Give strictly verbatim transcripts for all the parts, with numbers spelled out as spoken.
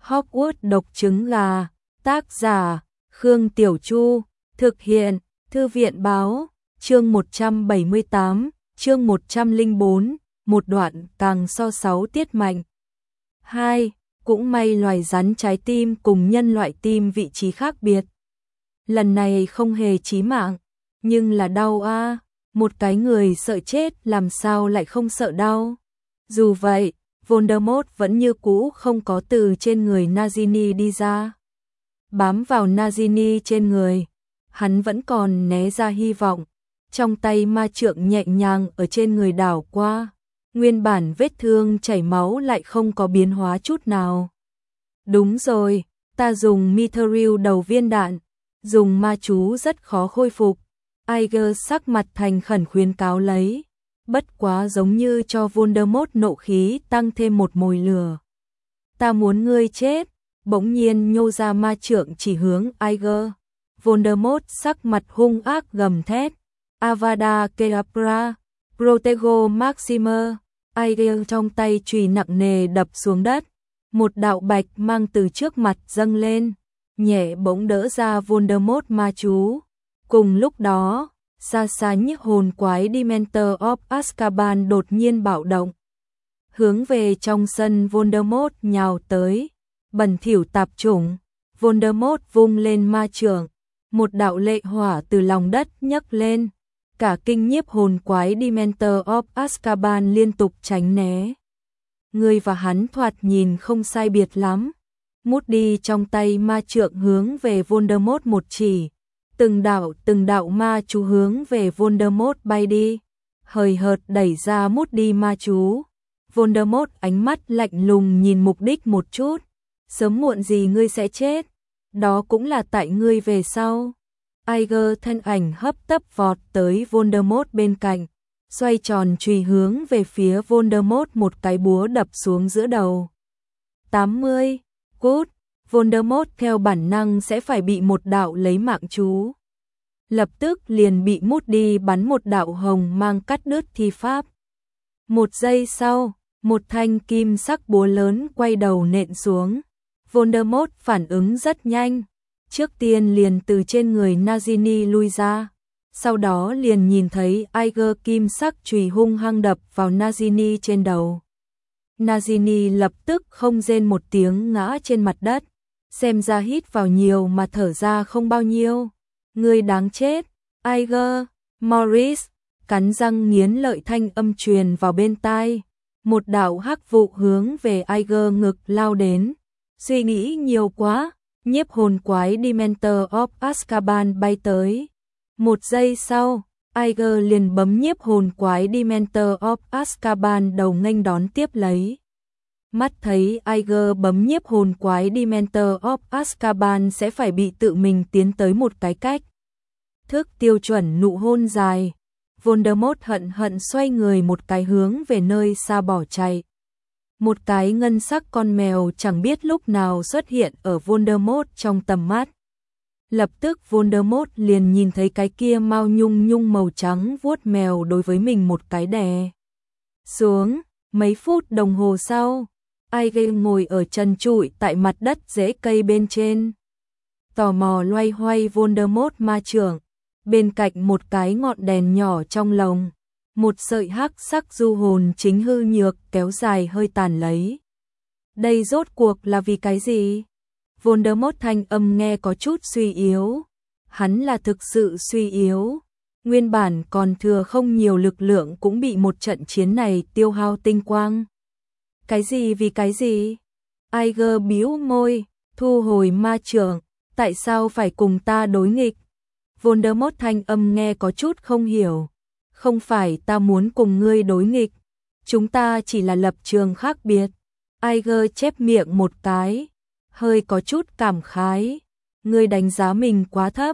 Hogwarts độc trứng gà, tác giả, Khương Tiểu Chu, thực hiện, Thư viện báo, chương một trăm bảy mươi tám, chương một trăm lẻ bốn, một đoạn càng so sáu tiết mạnh. hai. Cũng may loài rắn trái tim cùng nhân loại tim vị trí khác biệt. Lần này không hề chí mạng, nhưng là đau a, à. Một cái người sợ chết làm sao lại không sợ đau. Dù vậy, Voldemort vẫn như cũ không có từ trên người Nagini đi ra. Bám vào Nagini trên người, hắn vẫn còn né ra hy vọng. Trong tay ma trượng nhẹ nhàng ở trên người đảo qua, nguyên bản vết thương chảy máu lại không có biến hóa chút nào. Đúng rồi, ta dùng Mithril đầu viên đạn, dùng ma chú rất khó khôi phục. Iger sắc mặt thành khẩn khuyến cáo lấy, bất quá giống như cho Voldemort nộ khí tăng thêm một mồi lửa. Ta muốn ngươi chết, bỗng nhiên nhô ra ma trượng chỉ hướng Iger. Voldemort sắc mặt hung ác gầm thét, Avada Kedavra, Protego Maxima. Iger trong tay chùy nặng nề đập xuống đất, một đạo bạch mang từ trước mặt dâng lên, nhẹ bỗng đỡ ra Voldemort ma chú. Cùng lúc đó, xa xa nhiếp hồn quái Dementor of Azkaban đột nhiên bạo động, hướng về trong sân Voldemort nhào tới, bẩn thỉu tạp chủng. Voldemort vung lên ma trượng, một đạo lệ hỏa từ lòng đất nhấc lên, cả kinh nhiếp hồn quái Dementor of Azkaban liên tục tránh né. Người và hắn thoạt nhìn không sai biệt lắm. Moody trong tay ma trượng hướng về Voldemort một chỉ, từng đạo từng đạo ma chú hướng về Voldemort bay đi. Hời hợt đẩy ra Moody ma chú. Voldemort ánh mắt lạnh lùng nhìn mục đích một chút, sớm muộn gì ngươi sẽ chết, đó cũng là tại ngươi về sau. Iger thân ảnh hấp tấp vọt tới Voldemort bên cạnh, xoay tròn chùy hướng về phía Voldemort một cái búa đập xuống giữa đầu. tám mươi, cút. Voldemort theo bản năng sẽ phải bị một đạo lấy mạng chú. Lập tức liền bị Moody bắn một đạo hồng mang cắt đứt thi pháp. Một giây sau, một thanh kim sắc búa lớn quay đầu nện xuống. Voldemort phản ứng rất nhanh, trước tiên liền từ trên người Nagini lui ra, sau đó liền nhìn thấy Iger kim sắc chùy hung hăng đập vào Nagini trên đầu. Nagini lập tức không rên một tiếng ngã trên mặt đất, xem ra hít vào nhiều mà thở ra không bao nhiêu. Ngươi đáng chết, Iger. Morris cắn răng nghiến lợi thanh âm truyền vào bên tai, một đạo hắc vụ hướng về Iger ngực lao đến. Suy nghĩ nhiều quá, nhiếp hồn quái Dementor of Azkaban bay tới. Một giây sau, Iger liền bấm nhiếp hồn quái Dementor of Azkaban đầu nghênh đón tiếp lấy. Mắt thấy Iger bấm nhiếp hồn quái Dementor of Azkaban sẽ phải bị tự mình tiến tới một cái cách thức tiêu chuẩn nụ hôn dài. Voldemort hận hận xoay người một cái hướng về nơi xa bỏ chạy. Một cái ngân sắc con mèo chẳng biết lúc nào xuất hiện ở Voldemort trong tầm mắt. Lập tức Voldemort liền nhìn thấy cái kia mao nhung nhung màu trắng vuốt mèo đối với mình một cái đè xuống. Mấy phút đồng hồ sau, Iger ngồi ở trần trụi tại mặt đất rễ cây bên trên, tò mò loay hoay Voldemort ma trượng, bên cạnh một cái ngọn đèn nhỏ trong lồng. Một sợi hắc sắc du hồn chính hư nhược kéo dài hơi tàn lấy. Đây rốt cuộc là vì cái gì? Voldemort thanh âm nghe có chút suy yếu. Hắn là thực sự suy yếu. Nguyên bản còn thừa không nhiều lực lượng cũng bị một trận chiến này tiêu hao tinh quang. Cái gì vì cái gì? Iger bĩu môi, thu hồi ma trượng, tại sao phải cùng ta đối nghịch? Voldemort thanh âm nghe có chút không hiểu. Không phải ta muốn cùng ngươi đối nghịch, chúng ta chỉ là lập trường khác biệt. Iger chép miệng một cái, hơi có chút cảm khái. Ngươi đánh giá mình quá thấp.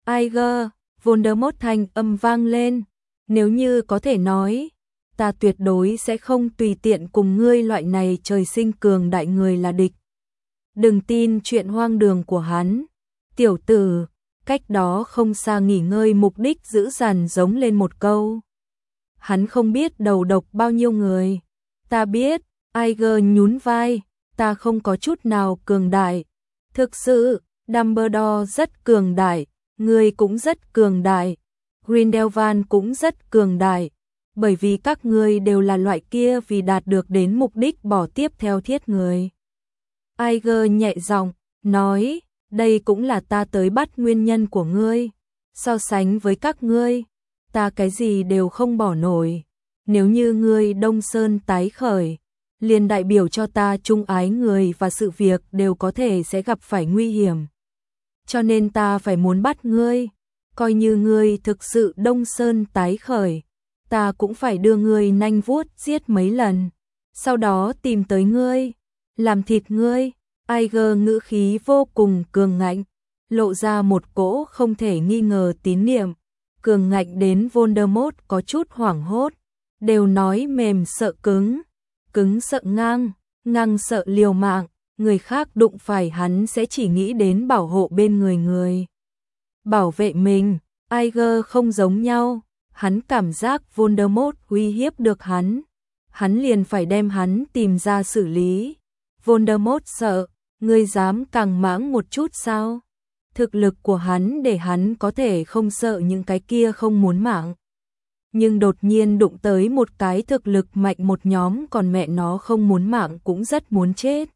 Iger, Voldemort thanh âm vang lên, nếu như có thể nói, ta tuyệt đối sẽ không tùy tiện cùng ngươi loại này trời sinh cường đại người là địch. Đừng tin chuyện hoang đường của hắn. Tiểu tử, cách đó không xa nghỉ ngơi mục đích giữ dằn giống lên một câu. Hắn không biết đầu độc bao nhiêu người. Ta biết, Iger nhún vai, ta không có chút nào cường đại. Thực sự, Dumbledore rất cường đại, ngươi cũng rất cường đại, Grindelwald cũng rất cường đại, bởi vì các ngươi đều là loại kia vì đạt được đến mục đích bỏ tiếp theo thiết người. Iger nhẹ giọng nói, đây cũng là ta tới bắt nguyên nhân của ngươi. So sánh với các ngươi, ta cái gì đều không bỏ nổi. Nếu như ngươi Đông Sơn tái khởi, liền đại biểu cho ta trung ái người và sự việc đều có thể sẽ gặp phải nguy hiểm. Cho nên ta phải muốn bắt ngươi, coi như ngươi thực sự Đông Sơn tái khởi, ta cũng phải đưa ngươi nanh vuốt giết mấy lần, sau đó tìm tới ngươi, làm thịt ngươi. Iger ngữ khí vô cùng cường ngạnh, lộ ra một cỗ không thể nghi ngờ tín niệm, cường ngạnh đến Voldemort có chút hoảng hốt, đều nói mềm sợ cứng, cứng sợ ngang, ngang sợ liều mạng, người khác đụng phải hắn sẽ chỉ nghĩ đến bảo hộ bên người người. Bảo vệ mình, Iger không giống nhau, hắn cảm giác Voldemort uy hiếp được hắn, hắn liền phải đem hắn tìm ra xử lý. Voldemort sợ, ngươi dám càng mãng một chút sao? Thực lực của hắn để hắn có thể không sợ những cái kia không muốn mạng. Nhưng đột nhiên đụng tới một cái thực lực mạnh một nhóm còn mẹ nó không muốn mạng cũng rất muốn chết.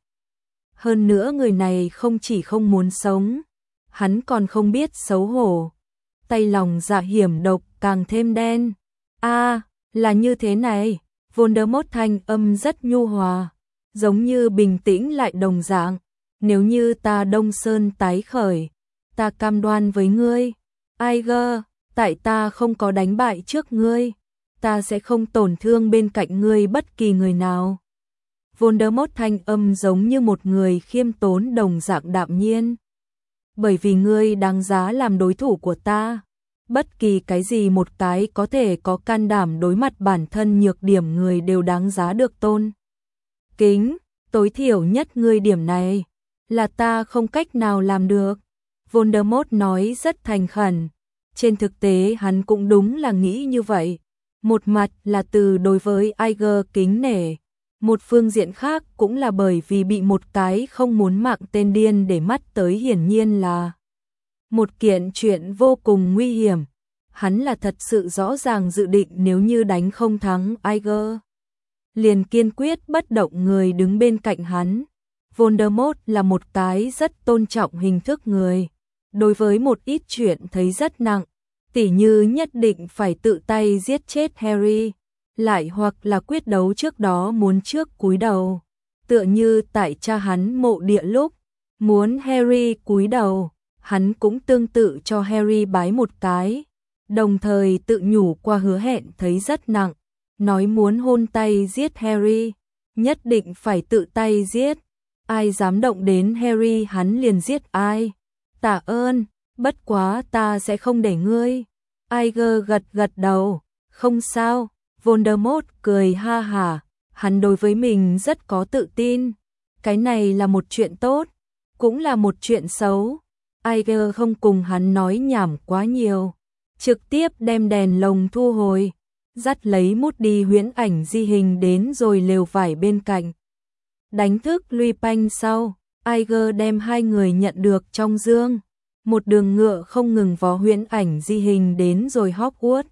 Hơn nữa người này không chỉ không muốn sống, hắn còn không biết xấu hổ. Tay lòng dạ hiểm độc càng thêm đen. A, à, là như thế này. Voldemort thanh âm rất nhu hòa, giống như bình tĩnh lại đồng dạng. Nếu như ta Đông Sơn tái khởi, ta cam đoan với ngươi, Iger, tại ta không có đánh bại trước ngươi, ta sẽ không tổn thương bên cạnh ngươi bất kỳ người nào. Voldemort thanh âm giống như một người khiêm tốn đồng dạng đạm nhiên. Bởi vì ngươi đáng giá làm đối thủ của ta. Bất kỳ cái gì một cái có thể có can đảm đối mặt bản thân nhược điểm người đều đáng giá được tôn kính, tối thiểu nhất ngươi điểm này là ta không cách nào làm được. Voldemort nói rất thành khẩn. Trên thực tế hắn cũng đúng là nghĩ như vậy. Một mặt là từ đối với Iger kính nể, một phương diện khác cũng là bởi vì bị một cái không muốn mạng tên điên để mắt tới, hiển nhiên là một kiện chuyện vô cùng nguy hiểm. Hắn là thật sự rõ ràng dự định nếu như đánh không thắng Iger, liền kiên quyết bất động người đứng bên cạnh hắn. Voldemort là một cái rất tôn trọng hình thức người, đối với một ít chuyện thấy rất nặng, tỉ như nhất định phải tự tay giết chết Harry, lại hoặc là quyết đấu trước đó muốn trước cúi đầu, tựa như tại cha hắn mộ địa lúc, muốn Harry cúi đầu, hắn cũng tương tự cho Harry bái một cái, đồng thời tự nhủ qua hứa hẹn thấy rất nặng, nói muốn hôn tay giết Harry, nhất định phải tự tay giết. Ai dám động đến Harry hắn liền giết ai. Tạ ơn, bất quá ta sẽ không để ngươi. Iger gật gật đầu, không sao. Voldemort cười ha hả, hắn đối với mình rất có tự tin. Cái này là một chuyện tốt, cũng là một chuyện xấu. Iger không cùng hắn nói nhảm quá nhiều, trực tiếp đem đèn lồng thu hồi, dắt lấy mút đi huyễn ảnh di hình đến rồi lều vải bên cạnh. Đánh thức Lupin sau, Iger đem hai người nhận được trong dương, một đường ngựa không ngừng vó huyễn ảnh di hình đến rồi Hogwarts.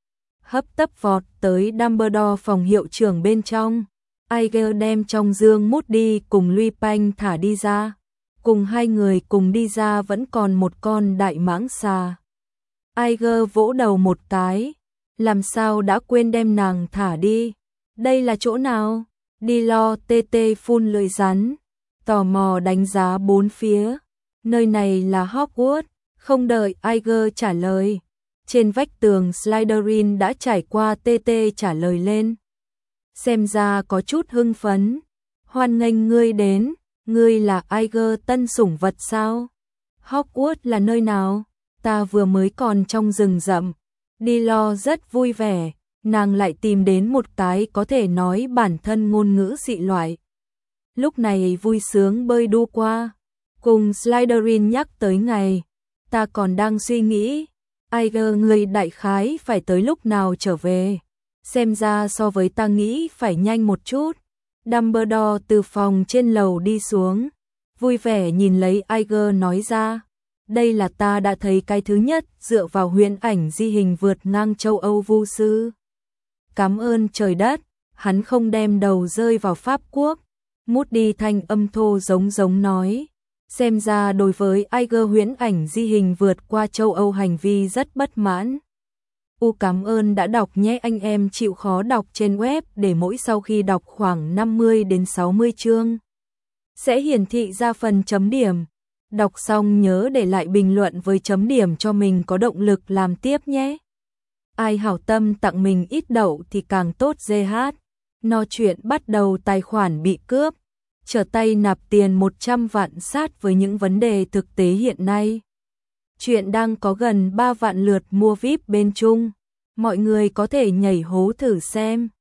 Hấp tấp vọt tới Dumbledore phòng hiệu trưởng bên trong, Iger đem trong dương mút đi cùng Lupin thả đi ra, cùng hai người cùng đi ra vẫn còn một con đại mãng xà. Iger vỗ đầu một cái, làm sao đã quên đem nàng thả đi, đây là chỗ nào? Đi lo tê tê phun lưỡi rắn, tò mò đánh giá bốn phía, nơi này là Hogwarts. Không đợi Iger trả lời, trên vách tường Slytherin đã trải qua tê tê trả lời lên, xem ra có chút hưng phấn. Hoan nghênh ngươi đến, ngươi là Iger tân sủng vật sao? Hogwarts là nơi nào? Ta vừa mới còn trong rừng rậm. Đi lo rất vui vẻ, nàng lại tìm đến một cái có thể nói bản thân ngôn ngữ dị loại. Lúc này vui sướng bơi đu qua, cùng Slytherin nhắc tới ngày, ta còn đang suy nghĩ, Iger người đại khái phải tới lúc nào trở về, xem ra so với ta nghĩ phải nhanh một chút. Dumbledore từ phòng trên lầu đi xuống, vui vẻ nhìn lấy Iger nói ra, đây là ta đã thấy cái thứ nhất dựa vào huyễn ảnh di hình vượt ngang châu Âu vu sư. Cảm ơn trời đất, hắn không đem đầu rơi vào Pháp quốc. Moody thanh âm thô giống giống nói, xem ra đối với Iger huyễn ảnh di hình vượt qua châu Âu hành vi rất bất mãn. U cảm ơn đã đọc nhé, anh em chịu khó đọc trên web để mỗi sau khi đọc khoảng năm mươi đến sáu mươi chương sẽ hiển thị ra phần chấm điểm. Đọc xong nhớ để lại bình luận với chấm điểm cho mình có động lực làm tiếp nhé. Ai hảo tâm tặng mình ít đậu thì càng tốt. giê hát. No chuyện bắt đầu tài khoản bị cướp, trở tay nạp tiền một trăm vạn sát với những vấn đề thực tế hiện nay. Chuyện đang có gần ba vạn lượt mua víp bên Trung. Mọi người có thể nhảy hố thử xem.